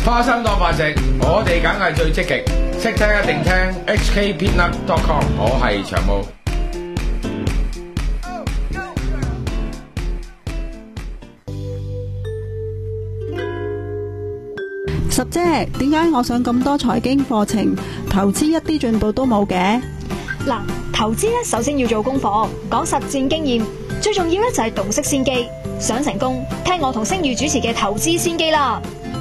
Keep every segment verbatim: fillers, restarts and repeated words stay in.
花生當飯食，我哋梗係最積極，識聽一定聽 H K peanut dot com， 我係長毛。 十姐，點解我上咁多財經課程，投資一啲進步都冇嘅？ 嗱，投資咧首先要做功課，講實戰經驗，最重要咧就係洞悉先機。想成功，聽我同星宇主持嘅投資先機啦。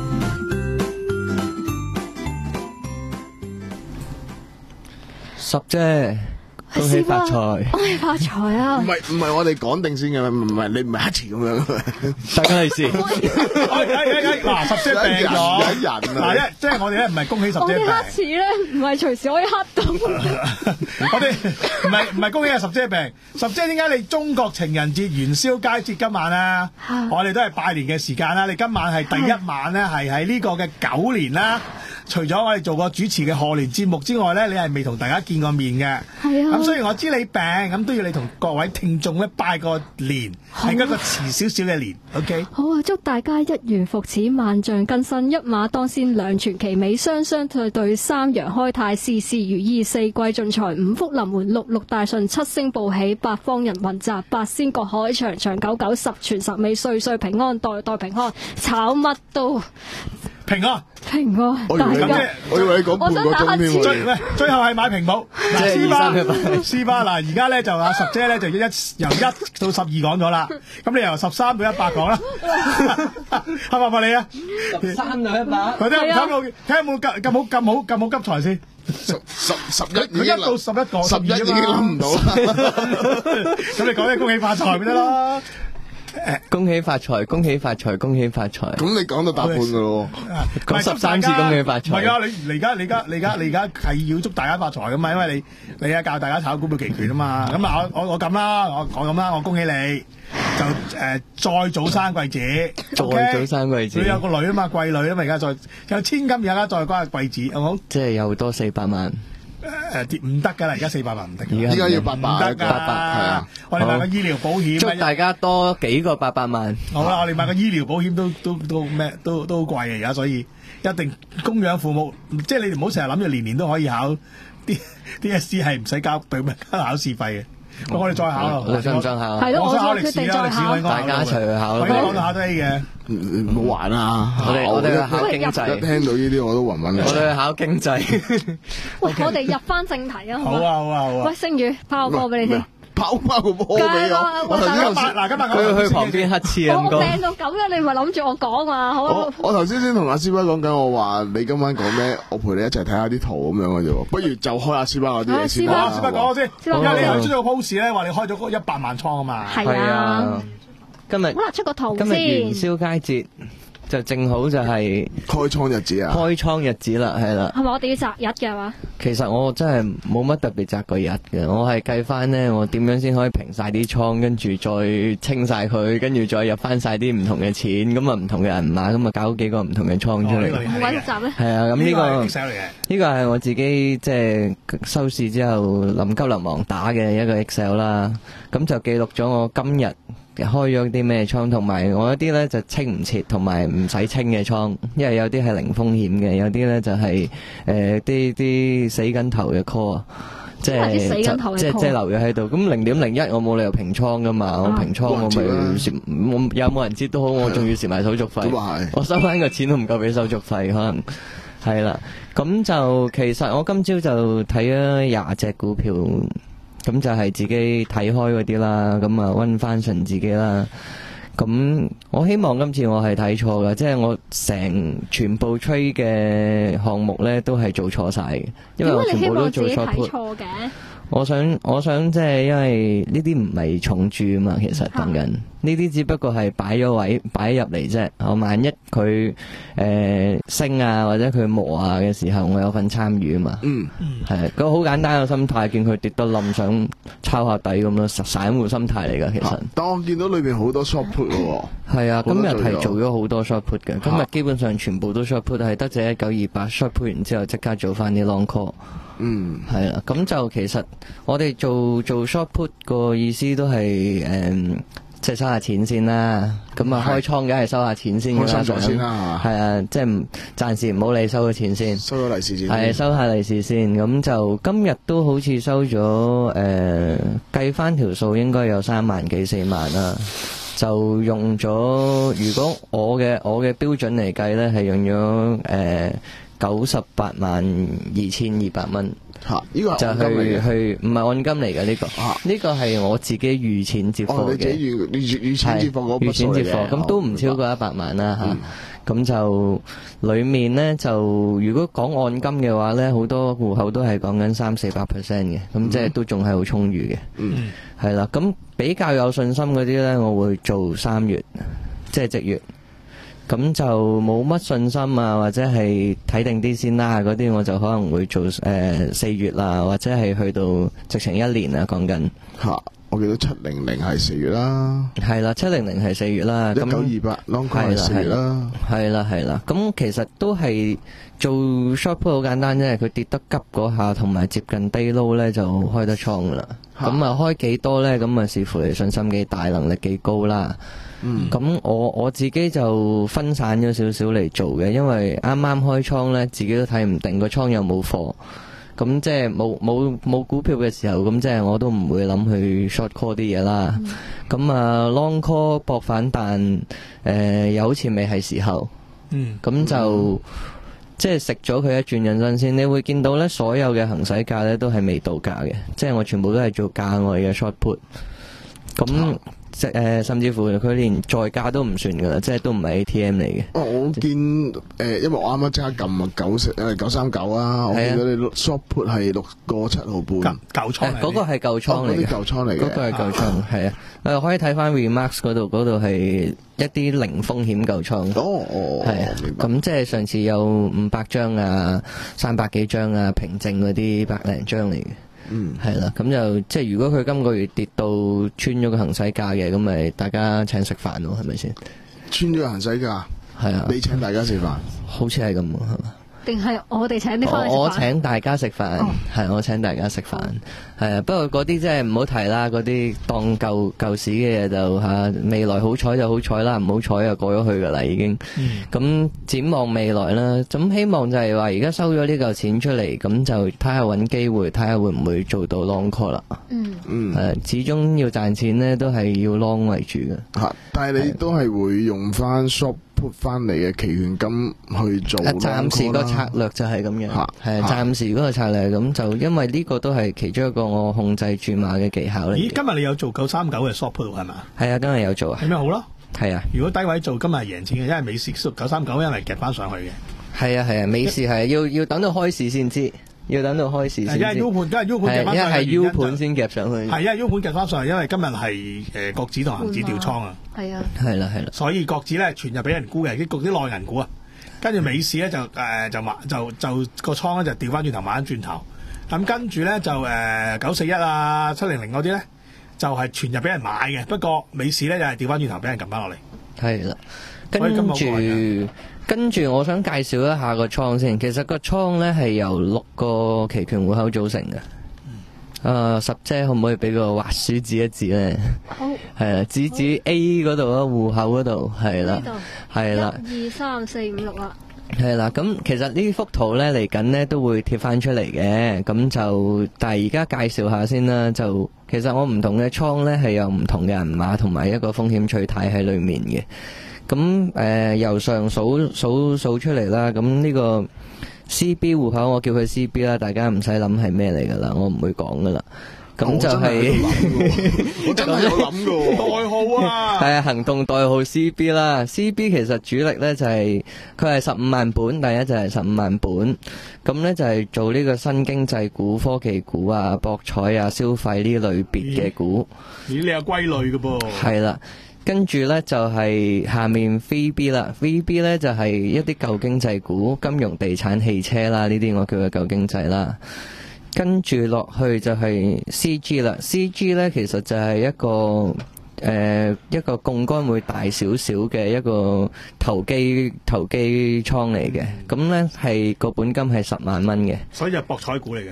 十姐，恭喜發財！ 恭喜發財啊！ 唔係唔係，我哋講定先嘅，唔係你唔係一次咁樣。 大家利是。 嗱，十姐病咗， 有人嗱一即係我哋咧唔係恭喜十姐我病， 哋黑詞咧唔係隨時可以黑到。 我哋唔係唔係恭喜阿十姐病。十姐點解你中國情人節元宵佳節今晚啊？我哋都係拜年嘅時間啦。你今晚係第一晚咧，係喺呢個嘅狗年啦。除咗我哋做過主持嘅賀年節目之外咧，你係未同大家見過面嘅。 係啊。 咁雖然我知你病，咁都要你同各位聽眾咧拜個年，係一個遲少少嘅年。OK。 好啊！祝大家一元復始，萬象更新，一馬當先，兩全其美，雙雙對對，三陽開泰，事事如意，四季進財，五福臨門，六六大順，七星報喜，八方人雲集，八仙過海，長長久久，十全十美，歲歲平安，代代平安，炒乜都平安。 平安， 我以為你，我以為你講半個鐘添最喎。 最後係買屏保， 即係嗱，斯巴二三一八斯巴嗱，而家咧就阿十姐咧就一由一到十二講咗啦，咁你由十三到一百講啦，係咪咪你啊？ 十三到一百。 佢睇睇有冇睇有冇咁咁好咁好咁好急財先？ 十十十一佢一到十一個， 十一已經諗唔到啦。 咁你講啲恭喜發財咪得咯？ 恭喜發財，恭喜發財，恭喜發財。 咁你講到大半噶咯。 講十三次恭喜發財。 唔係啊！你你而家你而家你而家你而家係要祝大家發財噶嘛？因為你你啊教大家炒股票期權啊嘛。咁啊我我我咁啦，我我咁啦，我恭喜你就誒再早生貴子， 再早生貴子。 你有個女啊嘛，貴女啊嘛，而家再有千金，而家再關貴子，好唔好？ 即係又多四百萬。 誒跌唔得㗎啦！而家四百萬唔得㗎， 而家要八百， 唔得㗎。 八百係啊！ 我哋買個醫療保險， 祝大家多幾個八百萬。 好啦，我哋買個醫療保險都都都咩都都好貴啊！而家所以一定供養父母，即係你唔好成日諗住年年都可以考啲 D S C 係唔使交對咩交考試費嘅。咁我哋再考咯， 你想唔想考？ 係咯，我我想考歷決定史啦，歷史我應該大家一齊去考我應該講到考得 A 嘅。 唔好玩啊！ 我哋我哋去考經一濟。 聽到呢啲我都暈暈。 我哋去考經濟。 喂，我哋入翻正題啊！ 好啊好啊好啊！ 喂，星宇拋個波俾你先。 拋翻個波俾我。我頭先今日嗱今日佢去旁邊乞嗤啊！ 我病到咁樣，你唔係諗住我講嘛？好我我頭先先同阿師班講緊，我話你今晚講咩？我陪你一齊睇下啲圖咁樣嘅啫。不如就開阿師班嗰啲嘢先啦。 師班講先，因為你又出咗個 post 咧，話你開咗嗰一百萬倉啊嘛。 係啊。 今日好啦，出個圖先。 今日元宵佳節就正好就係開倉日子啊！ 開倉日子啦，係啦。 係咪我哋要擇日嘅話？ 其實我真係冇乜特別擇個日嘅，我係計翻呢，我點樣先可以平晒啲倉，跟住再清晒佢，跟住再入翻晒啲唔同嘅錢，咁啊唔同嘅銀碼，咁啊搞幾個唔同嘅倉出嚟。 好鬼複雜咩？ 係啊，咁呢個呢個係我自己即係收市之後臨急臨忙打嘅一個 Excel 啦，咁就記錄咗我今日開咗啲咩倉，同埋我一啲咧就清唔切，同埋唔使清嘅倉，因為有啲係零風險嘅，有啲咧就係誒啲啲死緊頭嘅 call 啊，即係即係即係留咗喺度。咁零點零一我冇理由平倉噶嘛，我平倉我咪蝕，我有冇人知都好，我仲要蝕埋手續費。我收翻個錢都唔夠俾手續費，可能係啦。咁就其實我今朝就睇咗廿隻股票。咁就係自己睇開嗰啲啦，咁啊溫翻順自己啦。咁我希望今次我係睇錯嘅，即係我成全部 trade 嘅項目咧都係做錯晒嘅，因為我全部都做錯 put。我想我想即係因為呢啲唔係重注啊嘛，其實等緊呢啲只不過係擺咗位擺入嚟啫。我萬一佢誒、呃、升啊或者佢磨啊嘅時候，我有份參與啊嘛。 嗯， 係個好簡單嘅心態，見佢跌得冧，想抄下底咁咯，散戶心態嚟噶其實。 但我見到裏邊好多 short put 喎。 係啊，今日係做咗好多 short put 嘅，今日基本上全部都 short put，係得隻一九二八 short put 完之後即刻做翻啲 long call。 嗯， 係啦，咁就其實我哋做做 short put 個意思都係誒、嗯， 即係收下錢先啦。咁啊開倉梗係收下錢先㗎啦， 開心咗先啦， 係啊，即係暫時唔好理收咗錢先， 收咗利是先， 係收下利是先。咁就今日都好似收咗誒，計翻條數應該有三萬幾四萬啦。就用咗，如果我嘅我嘅標準嚟計咧，係用咗誒九十八萬二千二百蚊。 嚇！呢個就去去唔係按金嚟嘅呢個，呢個係我自己預錢接貨嘅。 哦，你自己預預預錢接貨嗰筆數嚟嘅。 預錢接貨，咁都唔超過一百萬啦嚇。咁就裡面咧就如果講按金嘅話咧，好多戶口都係講緊三四百 percent 嘅，咁即係都仲係好充裕嘅。 嗯， 係啦，咁比較有信心嗰啲咧，我會做三月，即係即月。咁就冇乜信心啊，或者係睇定啲先啦。嗰啲我就可能會做誒四月啦，或者係去到直情一年啊。講緊嚇，我記得七零零係四月啦， 係啦，七零零係四月啦， 一九二八 long call 係四月啦， 係啦係啦。咁其實都係做 short put 好簡單啫，佢跌得急嗰下，同埋接近低 low 咧就開得倉噶啦。咁啊開幾多咧？咁啊視乎你信心幾大，能力幾高啦。咁、嗯、我我自己就分散咗少少嚟做嘅，因為啱啱開倉咧，自己都睇唔定個倉又冇貨，咁即係冇冇冇股票嘅時候，咁即係我都唔會諗去 short call 啲嘢啦。咁、嗯、啊 long call 搏反彈，誒、呃、又好似未係時候，咁、嗯、就、嗯、即係食咗佢一轉引伸先。你會見到咧，所有嘅行使價咧都係未到價嘅，即係我全部都係做價外嘅 short put，咁。即誒，甚至乎佢連在價都唔算噶啦，即係都唔係 A T M 嚟嘅。 哦，我見誒、呃，因為我啱啱即刻撳啊九十誒九三九啊，我見到你 short put 係六個七毫半， 舊倉嗰個係舊倉嚟嘅， 舊倉嚟嘅， 嗰個係舊倉，係啊，誒可以睇翻 Remarks 嗰度，嗰度係一啲零風險舊倉。 哦哦， 係啊，咁即係上次有五百張啊，三百幾張啊，平證嗰啲百零張嚟嘅。嗯，係啦，咁就即係如果佢今個月跌到穿咗個行使價嘅，咁咪大家請食飯咯，係咪先？ 穿咗個行使價，係啊，你請大家食飯， 好似係咁，係嘛？ 定係我哋請啲翻嚟食飯？ 我請大家食飯，係、哦、我請大家食飯，係啊。不過嗰啲即係唔好提啦，嗰啲當舊舊屎嘅嘢就吓、啊，未來好彩就好彩啦，唔好彩就過咗去噶啦，已經。咁、嗯、展望未來啦，咁希望就係話而家收咗呢嚿錢出嚟，咁就睇下搵機會，睇下會唔會做到 long call 啦。嗯嗯，誒，始終要賺錢咧，都係要 long 為主嘅。吓， 但係你都係會用翻 short put 翻嚟嘅期權金去做 long call 啦。暫時個策略就係咁樣，係暫時嗰個策略咁就，因為呢個都係其中一個我控制注碼嘅技巧嚟。 咦，今日你有做九三九嘅 short put 係嘛？ 係啊，今日有做啊。 有咩好咯？ 係啊， 如果低位做，今日係贏錢嘅，因為美市九三九因為夾翻上去嘅。 係啊係啊，美市係要要等到開市先知。要等到開市先知， 因為 U 盤，因為 U 盤夾翻上去， 係 U 盤先夾上去。 係因為 U 盤夾翻上去，因為今日係誒國指同恒指調倉啊。 係啊， 係啦係啦。 所以國指咧全日俾人沽嘅，啲焗啲內銀股啊。跟住美市咧就誒、呃、就買就就個倉咧就調翻轉頭買翻轉頭。咁跟住咧就誒九四一啊七零零嗰啲咧就係、是、全日俾人買嘅。不過美市咧又係調翻轉頭俾人撳翻落嚟。係啦， 跟住。跟住我想介紹一下個倉先，其實個倉咧係由六個期權戶口組成嘅。誒、嗯，十、呃、姐可唔可以俾個滑鼠指一指咧？好，係啦，指指 A 嗰度啊，戶口嗰度係啦，係啦， 一二三四五六啦。 係啦，咁其實呢幅圖咧嚟緊咧都會貼翻出嚟嘅，咁就但係而家介紹下先啦。就其實我唔同嘅倉咧係有唔同嘅銀碼同埋一個風險取態喺裏面嘅。咁誒、呃、由上數數數出嚟啦，咁呢個 C B 戶口我叫佢 C B 啦，大家唔使諗係咩嚟噶啦，我唔會講噶啦。咁就係我真係有諗噶代號啊， 係啊，行動代號 C B 啦。C B 其實主力咧就係佢係十五萬本，第一就係十五萬本。咁咧就係做呢個新經濟股、科技股啊、博彩啊、消費呢類別嘅股。 咦，你有歸類噶噃？ 係啦。跟住咧就係、是、下面 three B 啦 ，three B 咧就係、是、一啲舊經濟股、金融、地產、汽車啦，呢啲我叫佢舊經濟啦。跟住落去就係 C G 啦 ，C G 咧其實就係一個誒、呃、一個槓桿會大少少嘅一個投機投機倉嚟嘅，咁咧係個本金係十萬蚊嘅， 所以就博彩股嚟嘅。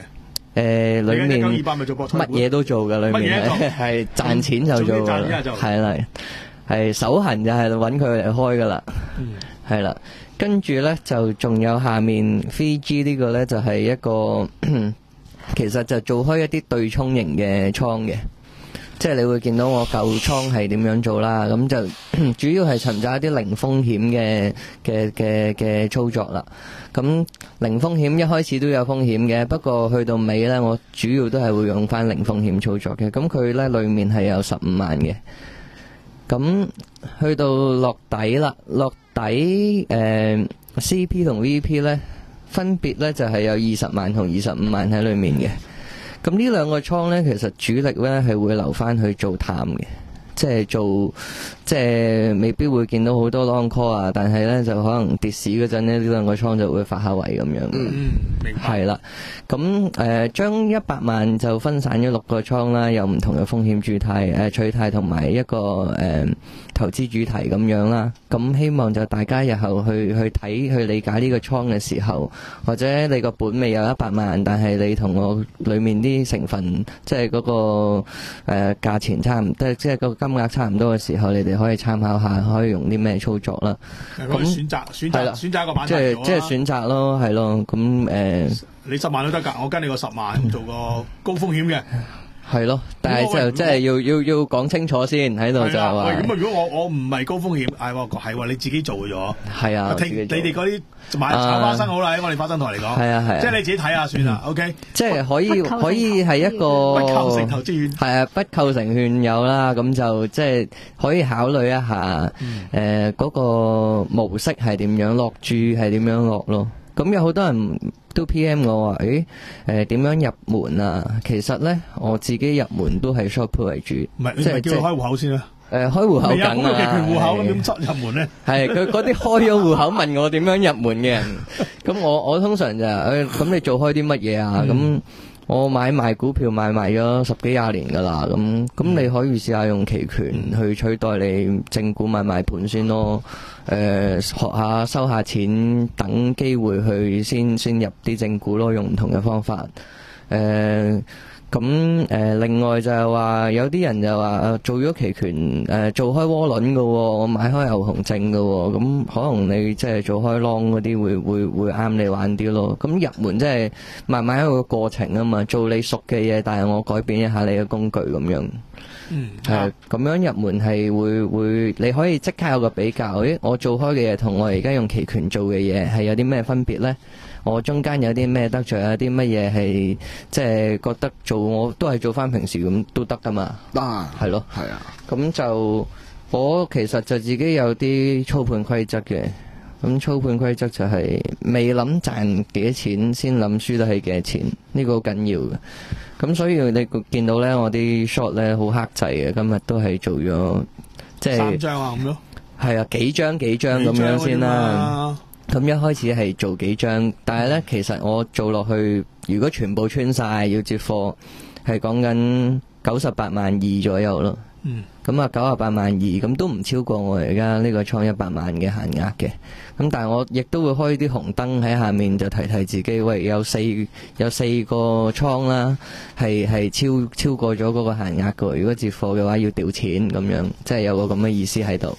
誒，裏面一九二八咪做博彩乜嘢都做㗎，裏面係係賺錢就做㗎啦，係啦，係手痕就係揾佢嚟開㗎啦，係啦。跟住咧就仲有下面 three G 呢個咧就係一個其實就做開一啲對沖型嘅倉嘅，即係你會見到我舊倉係點樣做啦，咁就主要係尋找一啲零風險嘅嘅嘅嘅操作啦。咁零風險一開始都有風險嘅，不過去到尾咧，我主要都係會用翻零風險操作嘅。咁佢咧裏面係有十五萬嘅。咁去到落底啦，落底誒、呃、C P 同 V P 咧，分別咧就係、是、有二十萬同二十五萬喺裏面嘅。咁呢兩個倉咧，其實主力咧係會留翻去做淡嘅，即係做即係未必會見到好多 long call 啊，但係咧就可能跌市嗰陣咧，呢兩個倉就會發下圍咁樣。 嗯，明白。 係啦，咁誒將一百萬就分散咗六個倉啦，有唔同嘅風險主題、誒取態同埋一個誒、呃、投資主題咁樣啦。咁希望就大家日後去去睇去理解呢個倉嘅時候，或者你個本未有一百萬，但係你同我裡面啲成分即係嗰個誒、呃、價錢差唔多，即係個金額差唔多嘅時候，你哋可以參考下，可以用啲咩操作啦。 咁選擇選擇選擇一個板塊即係即係選擇咯，係咯。咁誒、呃， 你十萬都得㗎，我跟你個十萬做個高風險嘅。 係咯，但係就即係要要要講清楚先喺度就係話。 喂，咁啊，如果我我唔係高風險，係喎係喎，你自己做咗。係啊， 聽你哋嗰啲買炒花生好啦，喺我哋花生台嚟講。係啊係啊，即係你自己睇下算啦。OK，即係可以可以係一個不構成投資券。係啊，不構成券有啦，咁就即係可以考慮一下誒嗰個模式係點樣落注係點樣落咯。咁有好多人都 P M 我話，誒誒點樣入門啊？其實咧，我自己入門都係 short put 為主。唔係，你咪叫佢開戶口先啦。誒，開戶口緊啊！未有期權戶口咁點執入門咧？係佢嗰啲開咗戶口問我點樣入門嘅人，咁我我通常就誒，咁你做開啲乜嘢啊？咁我買賣股票買賣咗十幾廿年噶啦，咁咁你可以試下用期權去取代你正股買賣盤先咯。誒、呃，學下收下錢，等機會去先先入啲正股咯，用唔同嘅方法。誒、呃，咁誒、呃，另外就係話有啲人就話做咗期權，誒、呃，做開窩輪嘅，我買開牛熊證嘅，咁可能你即係做開 long 嗰啲會會會啱你玩啲咯。咁入門即係慢慢一個過程啊嘛，做你熟嘅嘢，但係我改變一下你嘅工具咁樣。嗯，係咁樣入門係會會，你可以即刻有個比較。誒，我做開嘅嘢同我而家用期權做嘅嘢係有啲咩分別呢？我中間有啲咩得罪，有啲乜嘢係即係覺得做我都係做翻平時咁都得噶嘛？啊，係咯，係啊。咁就我其實就自己有啲操盤規則嘅。咁操盤規則就係未諗賺幾多錢，先諗輸得係幾多錢，呢個好緊要嘅。咁所以你見到咧，我啲 short 咧好克制嘅，今日都係做咗即係三張啊咁咯。係啊，幾張幾張咁樣先啦。咁一開始係做幾張，但係咧其實我做落去，如果全部穿晒要接貨，係講緊九十八萬二左右咯。嗯，咁啊九十八萬二，咁都唔超過我而家呢個倉一百萬嘅限額嘅。咁但係我亦都會開啲紅燈喺下面，就提提自己，喂，有四有四個倉啦，係係超超過咗嗰個限額嘅。如果接貨嘅話，要掉錢咁樣，即係有個咁嘅意思喺度。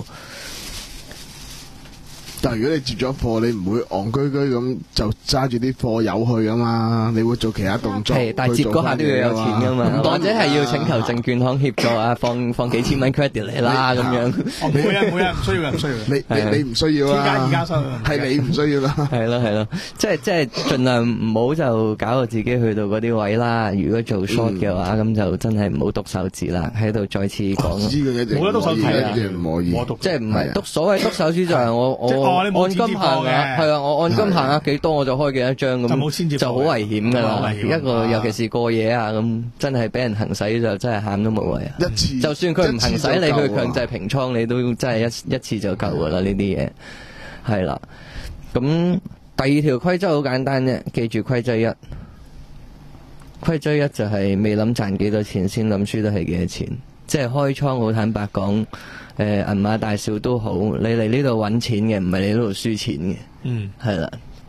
但係如果你接咗貨，你唔會戇居居咁就揸住啲貨有去噶嘛？你會做其他動作。係， 但係接嗰下都要有錢噶嘛，或者係要請求證券行協助啊，放放幾千蚊 credit 嚟啦咁樣。 唔會啊，唔會啊，唔需要嘅，唔需要。 你你你唔需要啦。而家而家收係你唔需要啦。 係咯係咯，即係即係盡量唔好就搞到自己去到嗰啲位啦。如果做 short 嘅話，咁就真係唔好篤手指啦。喺度再次講。 冇得篤手指啊！唔可以。 即係唔係篤所謂篤手指就係我我。按金限額係啊，我按金限額幾多我就開幾多張咁，就好危險噶啦。一個尤其是過夜啊咁，真係俾人行使就真係喊都冇謂啊！一次就算佢唔行使你，佢強制平倉你都真係一一次就夠噶啦。呢啲嘢係啦。咁第二條規則好簡單啫，記住規則一。規則一就係未諗賺幾多錢，先諗輸得係幾多錢。即係開倉好坦白講。誒、呃，銀碼大小都好，你嚟呢度揾錢嘅，唔係你呢度輸錢嘅。嗯，係啦。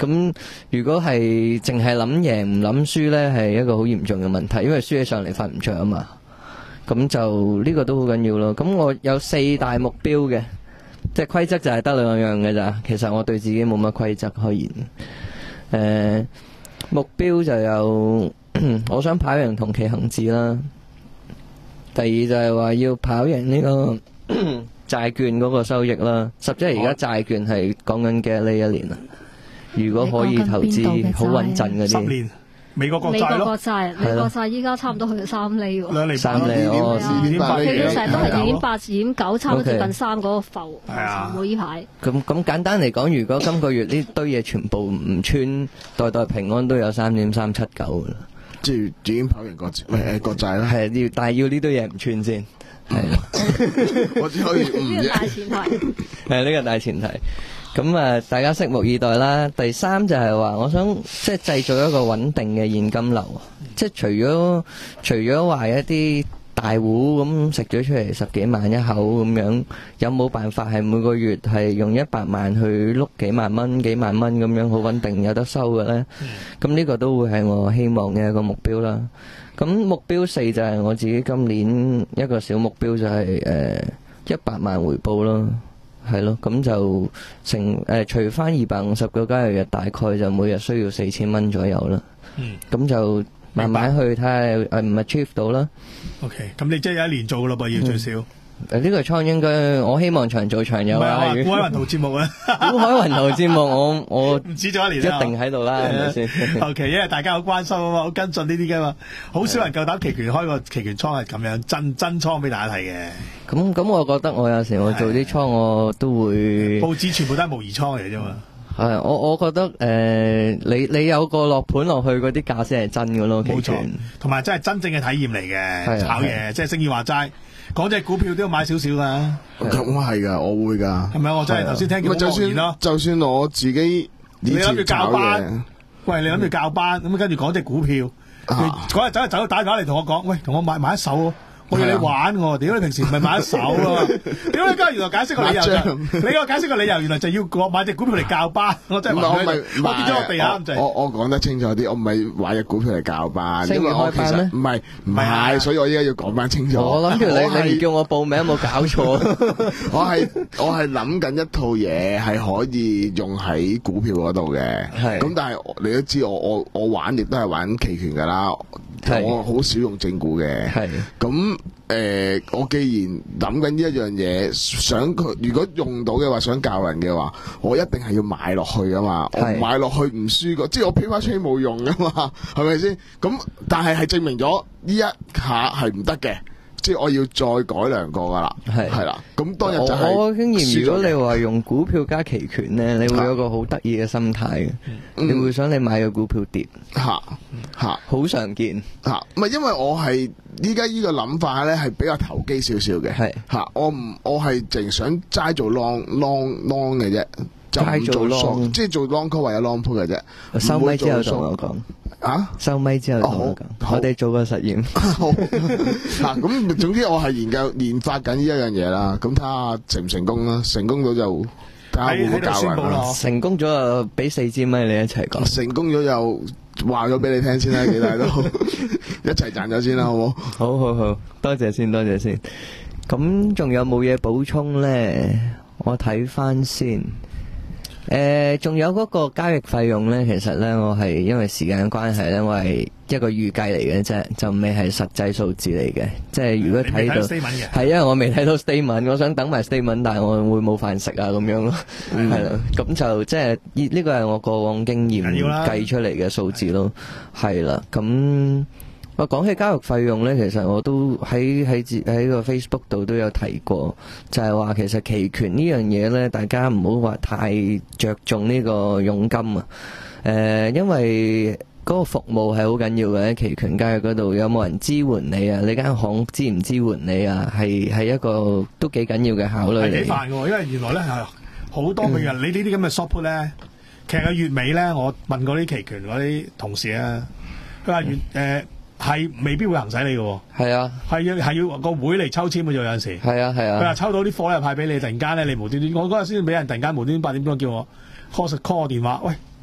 咁如果係淨係諗贏唔諗輸咧，係一個好嚴重嘅問題，因為輸起上嚟瞓唔着啊嘛。咁就呢個都好緊要咯。咁我有四大目標嘅，即係規則就係得兩樣嘅咋。其實我對自己冇乜規則可言。誒，目標就有我想跑贏同期恒指啦。第二就係話要跑贏呢個債券嗰個收益啦。十即係而家債券係講緊嘅呢一年啊。如果可以投資好穩陣嗰啲， 十年美國國美債咯， 國國債，美國債依家差唔多去到三厘喎， 兩厘三厘哦， 二點八厘， 佢成日都係二點八、二點九，差唔多 OK 接近三嗰個浮係啊冇呢排。 咁咁簡單嚟講，如果今個月呢堆嘢全部唔穿，代代平安都有三點三七九噶啦。 即係已經跑贏國債，唔係誒國債啦。 係要，但係要呢堆嘢唔穿先。係， 我只可以唔呢個大前提。 係呢個大前提。咁啊，大家拭目以待啦。第三就係話，我想即係製造一個穩定嘅現金流，即係除咗除咗話一啲大戶咁食咗出嚟十幾萬一口咁樣，有冇辦法係每個月係用一百萬去碌幾萬蚊、幾萬蚊咁樣好穩定有得收嘅呢？咁呢個都會係我希望嘅一個目標啦。咁目標四就係我自己今年一個小目標就係誒一百萬回報咯。係咯，咁就成誒除翻二百五十個交易日，大概就每日需要四千蚊左右啦。嗯，咁就慢慢去睇下誒唔 achieve 到啦。 OK，咁你即係有一年做咯噃，要最少。 誒呢個倉應該我希望長做長有啊。 唔係啊，古海雲圖節目啊， 古海雲圖節目我我唔止咗一年一定喺度啦，係咪先 ？OK，因為大家好關心啊嘛，好跟進呢啲噶嘛，好少人夠膽期權開個期權倉係咁樣真真倉俾大家睇嘅。 咁咁，我覺得我有時我做啲倉我都會報紙全部都係模擬倉嚟啫嘛。 係我我覺得誒、呃，你你有個落盤落去嗰啲價先係真嘅咯， 冇錯，同埋真係真正嘅體驗嚟嘅炒嘢，即係星宇話齋。講隻股票都要買少少噶， 咁我係噶，我會噶。 係咪？我真係頭先聽見就算就算我自己， 你諗住教班，喂，你諗住教班，咁跟住講隻股票，嗰日走嚟走打電話嚟同我講，喂，同我買買一手。我要你玩喎，屌你平時唔係買一手啊？屌你今日原來解釋個理由就，你個解釋個理由原來就要我買隻股票嚟教班，我真係話佢，我跌咗落地下咁滯。 我我講得清楚啲，我唔係買隻股票嚟教班， 因為我其實唔係唔係，所以我依家要講翻清楚。 我諗住你你唔叫我報名，有冇搞錯？ 我係我係諗緊一套嘢係可以用喺股票嗰度嘅，咁但係你都知我我我玩亦都係玩期權㗎啦。我好少用正股嘅，咁誒、呃，我既然諗緊呢一樣嘢，想佢如果用到嘅話，想教人嘅話，我一定係要買落去噶嘛，我買落去唔輸過，即係我飄翻出去冇用噶嘛，係咪先？咁但係係證明咗呢一下係唔得嘅。即係我要再改良過噶啦，係係啦。咁當日就係我經驗，如果你話用股票加期權咧，你會有個好得意嘅心態嘅，嗯、你會想你買個股票跌，吓吓好常見吓。唔係因為我係依家呢個諗法咧，係比較投機少少嘅，係吓。我唔我係淨想齋做 long long long 嘅啫，就唔做 long， 即係做 long call 或者 long put 嘅啫。 收咪之後同我講。 啊！ 收咪之後同我講，我哋做個實驗。 好嗱，咁總之我係研究研發緊呢一樣嘢啦。咁睇下成唔成功啦。成功咗就睇下會唔會教人啦。 成功咗就俾四支咪你一齊講。 成功咗又話咗俾你聽先啦，幾大都一齊賺咗先啦，好唔好？ 好好好，多謝先，多謝先。咁仲有冇嘢補充咧？我睇翻先。誒，仲、呃、有嗰個交易費用咧，其實咧我係因為時間關係咧，我係一個預計嚟嘅啫，就未係實際數字嚟嘅。即係如果睇到係因為我未睇到 statement， 我想等埋 statement， 但係我會冇飯食啊咁樣咯，係啦、嗯。咁就即係呢個係我過往經驗計出嚟嘅數字咯，係啦。咁我講起交易費用咧，其實我都喺喺喺個 Facebook 度都有提過，就係話其實期權呢樣嘢咧，大家唔好話太着重呢個佣金啊。誒，因為嗰個服務係好緊要嘅，喺期權交易嗰度有冇人支援你啊？你間行支唔支援你啊？係係一個都幾緊要嘅考慮嚟。 係幾煩嘅，因為原來咧係好多譬如你呢啲咁嘅 short put 咧，其實月尾咧，我問過啲期權嗰啲同事啊，佢話月誒。係未必會行使你嘅，係啊， 係要係要個會嚟抽籤嘅啫，有陣時係啊係啊。 佢話抽到啲貨又派俾你，突然間咧你無端端，我嗰日先俾人突然間無端端八點鐘叫我 call call 個電話，喂，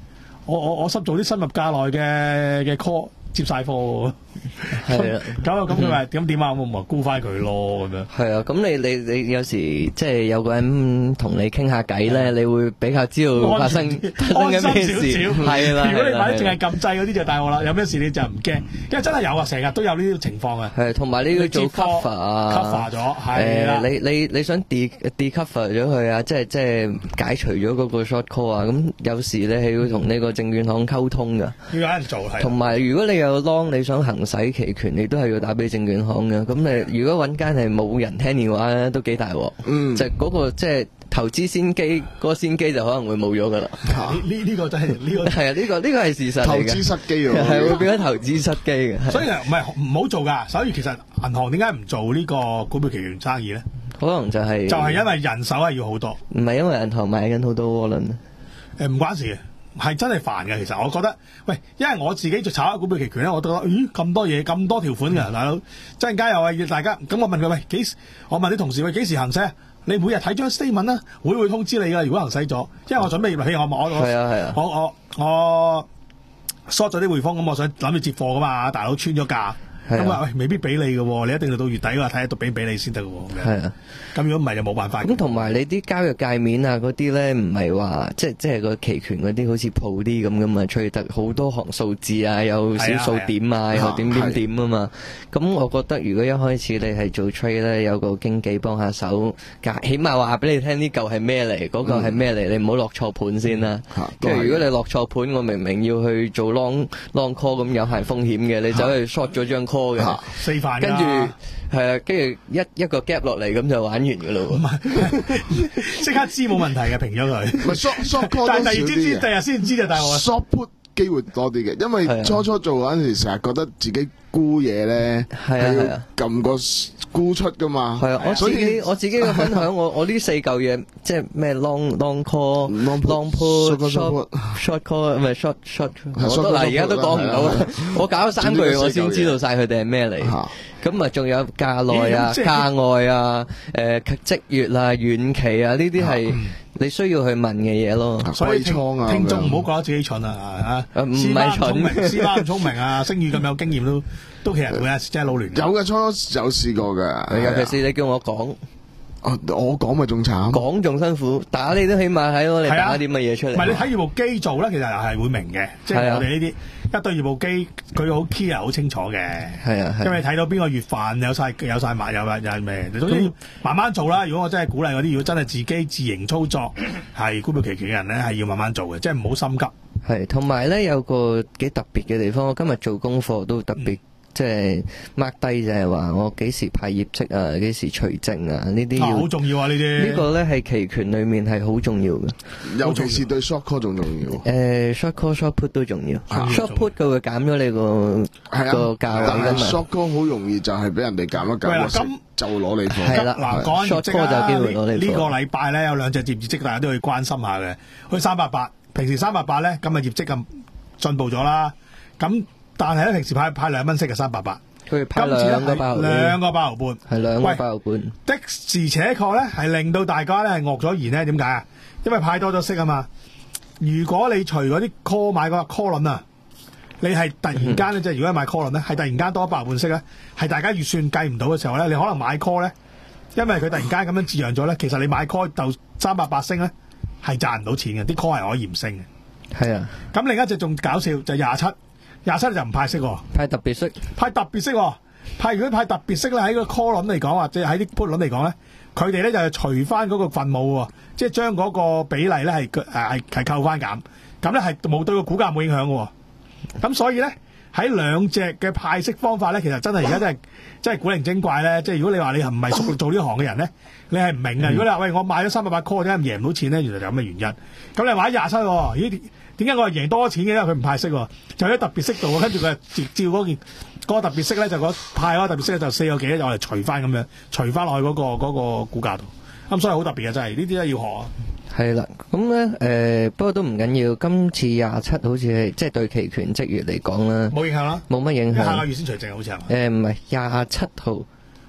我我我濕做啲深入價內嘅嘅 call。接晒貨喎， 係啊， 咁咁佢話咁點啊？我咪沽翻佢咯咁樣。 係啊，咁你你你有時即係有個人同你傾下偈咧，你會比較知道發生發生緊咩事。係啦， 如果你買淨係撳掣嗰啲就大鑊啦，有咩事你就唔驚，因為真係有啊，成日都有呢啲情況啊。 係，同埋你要做 cover 啊 ，cover 咗，係啦。 誒，你你你想 de de cover 咗佢啊，即係即係解除咗嗰個 short call 啊，咁有時你係要同呢個證券行溝通㗎。 要有人做係。同埋如果你有 long 你想行使期權，你都係要打俾證券行嘅。咁你如果揾間係冇人聽電話咧，都幾大鑊。嗯，就嗰個即係投資先機，嗰個先機就可能會冇咗噶啦。 呢呢個真係呢個係啊，呢個呢個係事實嚟嘅。 投資失機喎， 係會變咗投資失機嘅。 所以唔係唔好做㗎。所以其實銀行點解唔做呢個股票期權生意咧？ 可能就係就係因為人手係要好多。 唔係因為銀行買緊好多窩輪。 誒唔關事嘅。係真係煩嘅，其實我覺得，喂，因為我自己就炒股票期權咧，我都覺得，咦咁多嘢，咁多條款嘅，大佬，陣間又係要大家，咁我問佢，喂，幾時？我問啲同事，喂，幾時行使啊？你每日睇張 statement 啦，會會通知你㗎。如果行使咗，因為我準備，譬如我我我， 係啊係啊， 我我我 short 咗啲匯豐，咁我想諗住接貨㗎嘛，大佬穿咗價。咁啊，喂，未必俾你嘅喎，你一定要到月底嘅話睇下到俾唔俾你先得嘅喎。係啊，咁如果唔係就冇辦法。 咁同埋你啲交易界面啊嗰啲咧，唔係話即係即係個期權嗰啲好似鋪啲咁噶嘛，吹得好多行數字啊，有小數點啊，又點點點啊嘛。咁我覺得如果一開始你係做 trade 咧，有個經紀幫下手，起碼話俾你聽呢嚿係咩嚟，嗰嚿係咩嚟，你唔好落錯盤先啦。跟住如果你落錯盤，我明明要去做 long long call 咁有限風險嘅，你走去 short 咗張 call。 四飯， 跟住係啊，跟住一一個 gap 落嚟，咁就玩完噶咯。唔係，即刻知冇問題嘅，平咗佢。 唔係 short short call 但係第二知知，第日先知就大鑊。 short put 機會多啲嘅，因為初初做嗰陣時，成日覺得自己沽嘢咧係要撳個沽出噶嘛。係啊，我自己我自己嘅分享，我我呢四嚿嘢，即係咩 long long call、long put、short short call，唔係 short short。我都嗱，而家都講唔到，我搞咗三個月，我先知道晒佢哋係咩嚟。咁啊，仲有價內啊、價外啊、誒即月啊、遠期啊，呢啲係你需要去問嘅嘢咯。 所以聽眾唔好覺得自己蠢啊，嚇！唔係蠢，司馬咁聰明啊，星宇咁有經驗都都其實會有時真係撈亂。有嘅，初有試過嘅， 尤其是你叫我講。 我我講咪仲慘， 講仲辛苦，打你都起碼睇到你打啲乜嘢出嚟。 唔係你睇業務機做咧，其實係會明嘅，即係我哋呢啲一對業務機，佢好 clear 好清楚嘅。係啊，因為睇到邊個月份有晒有晒碼有有係咩，總之慢慢做啦。如果我真係鼓勵嗰啲，如果真係自己自營操作係股票期權嘅人咧，係要慢慢做嘅，即係唔好心急。係，同埋咧有個幾特別嘅地方，我今日做功課都特別。即係 mark 低就係話我幾時派業績啊，幾時除淨啊，呢啲好重要啊！呢啲呢個咧係期權裏面係好重要嘅， 尤其是對 short call 仲重要。 誒 short call short put 都重要 ，short put 佢會減咗你個個價位㗎嘛。但係 short call 好容易就係俾人哋減一減，咁就攞你貨。係啦，嗱講業績啊，呢個禮拜咧有兩隻業績，大家都要關心下嘅。佢三百八，平時三百八咧，今日業績咁進步咗啦，咁。但係咧，平時派派兩蚊息嘅三百八，佢派兩個八毫半，兩個八毫半，係兩個八毫半。的時且確咧，係令到大家咧係惡咗言咧。點解啊？因為派多咗息啊嘛。如果你除嗰啲 call 買嗰個 call 輪啊，你係突然間咧，即係如果買 call 輪咧，係突然間多一八毫半息咧，係大家預算計唔到嘅時候咧，你可能買 call 咧，因為佢突然間咁樣自揚咗咧，其實你買 call 就三百八升咧，係賺唔到錢嘅，啲 call 係可以唔升嘅。係啊。咁另一隻仲搞笑就廿七。廿七就唔派息喎，派特別息，派特別息喎，派如果派特別息咧，喺個 call 輪嚟講，或者喺啲 put 輪嚟講咧，佢哋咧就係除翻嗰個分母喎，即係將嗰個比例咧係誒係係扣翻減，咁咧係冇對個股價冇影響嘅喎，咁所以咧喺兩隻嘅派息方法咧，其實真係而家真係真係古靈精怪咧，即係如果你話你唔係熟做呢行嘅人咧，你係唔明嘅。如果你話喂我買咗三百八 call 點解贏唔到錢咧？原來就咁嘅原因。咁你買廿七喎，咦？點解我係贏多錢嘅？因為佢唔派息喎，就喺特別息度，跟住佢照照嗰件嗰個特別息咧，就嗰派嗰個特別息咧就四個幾咧，就我嚟除翻咁樣，除翻落去嗰個嗰個股價度。咁所以好特別嘅真係，呢啲咧要學啊。係啦，咁咧誒，不過都唔緊要。今次廿七好似係即係對期權即月嚟講啦，冇影響啦，冇乜影響。下個月先除淨好似係嘛？誒唔係廿七號。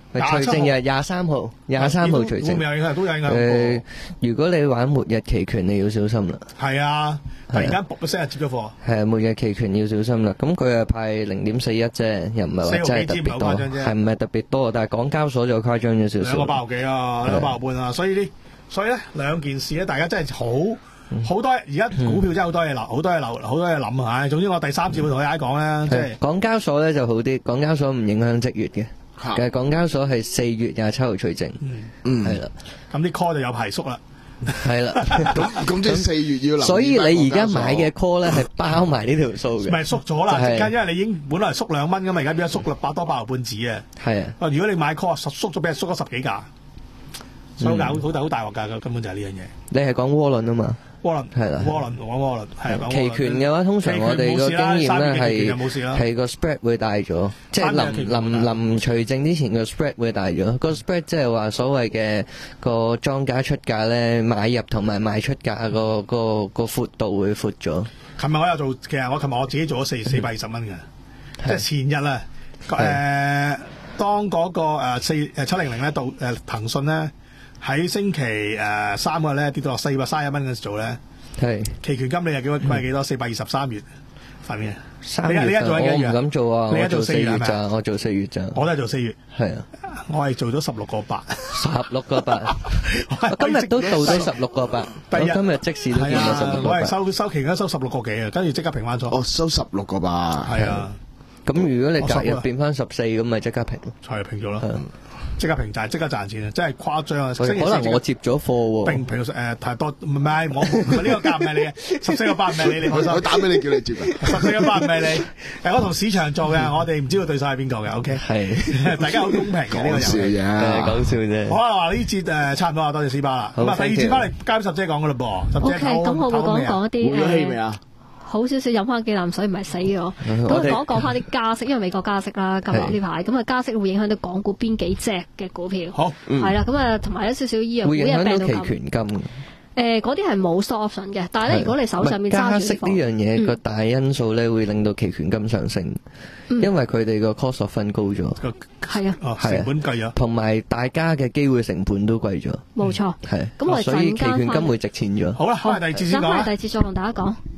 除淨日廿三號，廿三號除淨。 會唔會有影響？都有影響。 誒，如果你玩末日期權，你要小心啦。係啊，突然間卜一聲就接咗貨。 係啊，末日期權要小心啦。咁佢係派零點四一啫，又唔係話真係特別多，係唔係特別多？但係港交所就誇張咗少少。 兩個八毫幾啊，兩個八毫半啊，所以呢，所以咧兩件事咧，大家真係好好多。而家股票真係好多嘢諗，好多嘢諗，好多嘢諗啊！總之我第三節會同大家講啦，即係港交所咧就好啲，港交所唔影響即月嘅。其實港交所係四月廿七號除淨，嗯，係啦， 咁啲 call 就有排縮啦， 係啦， 咁咁即係四月要留意。 所以你而家買嘅 call 咧係包埋呢條數嘅， 唔係縮咗啦，即刻因為你已經本來縮兩蚊㗎嘛，而家變咗縮啦，百多八毫半紙啊， 係啊， 如果你買 call 縮咗，俾人縮咗十幾價，所以好好好大鑊㗎，根本就係呢樣嘢。 你係講窩輪啊嘛？ 窩輪係啦， 窩輪講窩輪係期權嘅話，通常我哋個經驗咧係係個 spread 會大咗，即係臨臨臨除淨之前個 spread 會大咗。個 spread 即係話所謂嘅個莊家出價咧，買入同埋賣出價個個個闊度會闊咗。 琴日我有做，其實我琴日我自己做咗四四百二十蚊嘅，即係前日啊，誒當嗰個誒四誒七零零咧到誒騰訊咧。喺星期誒三嗰日咧跌到落四百三十一蚊嗰時做咧，係期權金你又幾多？貴幾多？四百二十三月份嘅。 三月你而家做緊幾月？我唔敢做啊！ 你而家做四月咋？我做四月咋？ 我都係做四月。 係啊， 我係做咗十六個八。 十六個八。今日都到咗十六個八。我今日即時都見到十六個八。 我係收收期而家收十六個幾啊，跟住即刻平翻咗。 哦，收十六個八。 係啊。 咁如果你隔日變翻十四，咁咪即刻平。 係平咗啦。即刻平賺，即刻賺錢啊！真係誇張啊！ 可能我接咗貨喎。 平平誒太多，唔係我唔係呢個價唔係你嘅，十四個八唔係你，你放心。 我打俾你叫你接啊！ 十四個八唔係你，誒我同市場做嘅，我哋唔知道對手係邊個嘅。O K，係大家好公平嘅呢個遊戲。 講笑啫， 講笑啫。 好啊，話呢節誒差唔多啊，多謝斯巴啦。咁啊，第二節翻嚟交十姐講噶啦噃。 O K，咁我會講講一啲誒。冇氣未啊？ 好少少飲翻幾啖水唔係死嘅喎，咁講講翻啲加息，因為美國加息啦，今日呢排咁啊加息會影響到港股邊幾隻嘅股票， 好係啦，咁啊同埋有少少醫藥股會影響到期權金。 誒嗰啲係冇 option 嘅，但係咧如果你手上面揸住加息呢樣嘢個大因素咧會令到期權金上升，因為佢哋個 cost of fund 高咗， 係啊， 成本貴咗， 同埋大家嘅機會成本都貴咗， 冇錯， 係， 咁我哋所以期權金會值錢咗。 好啦，開第二節先講， 第二節再同大家講。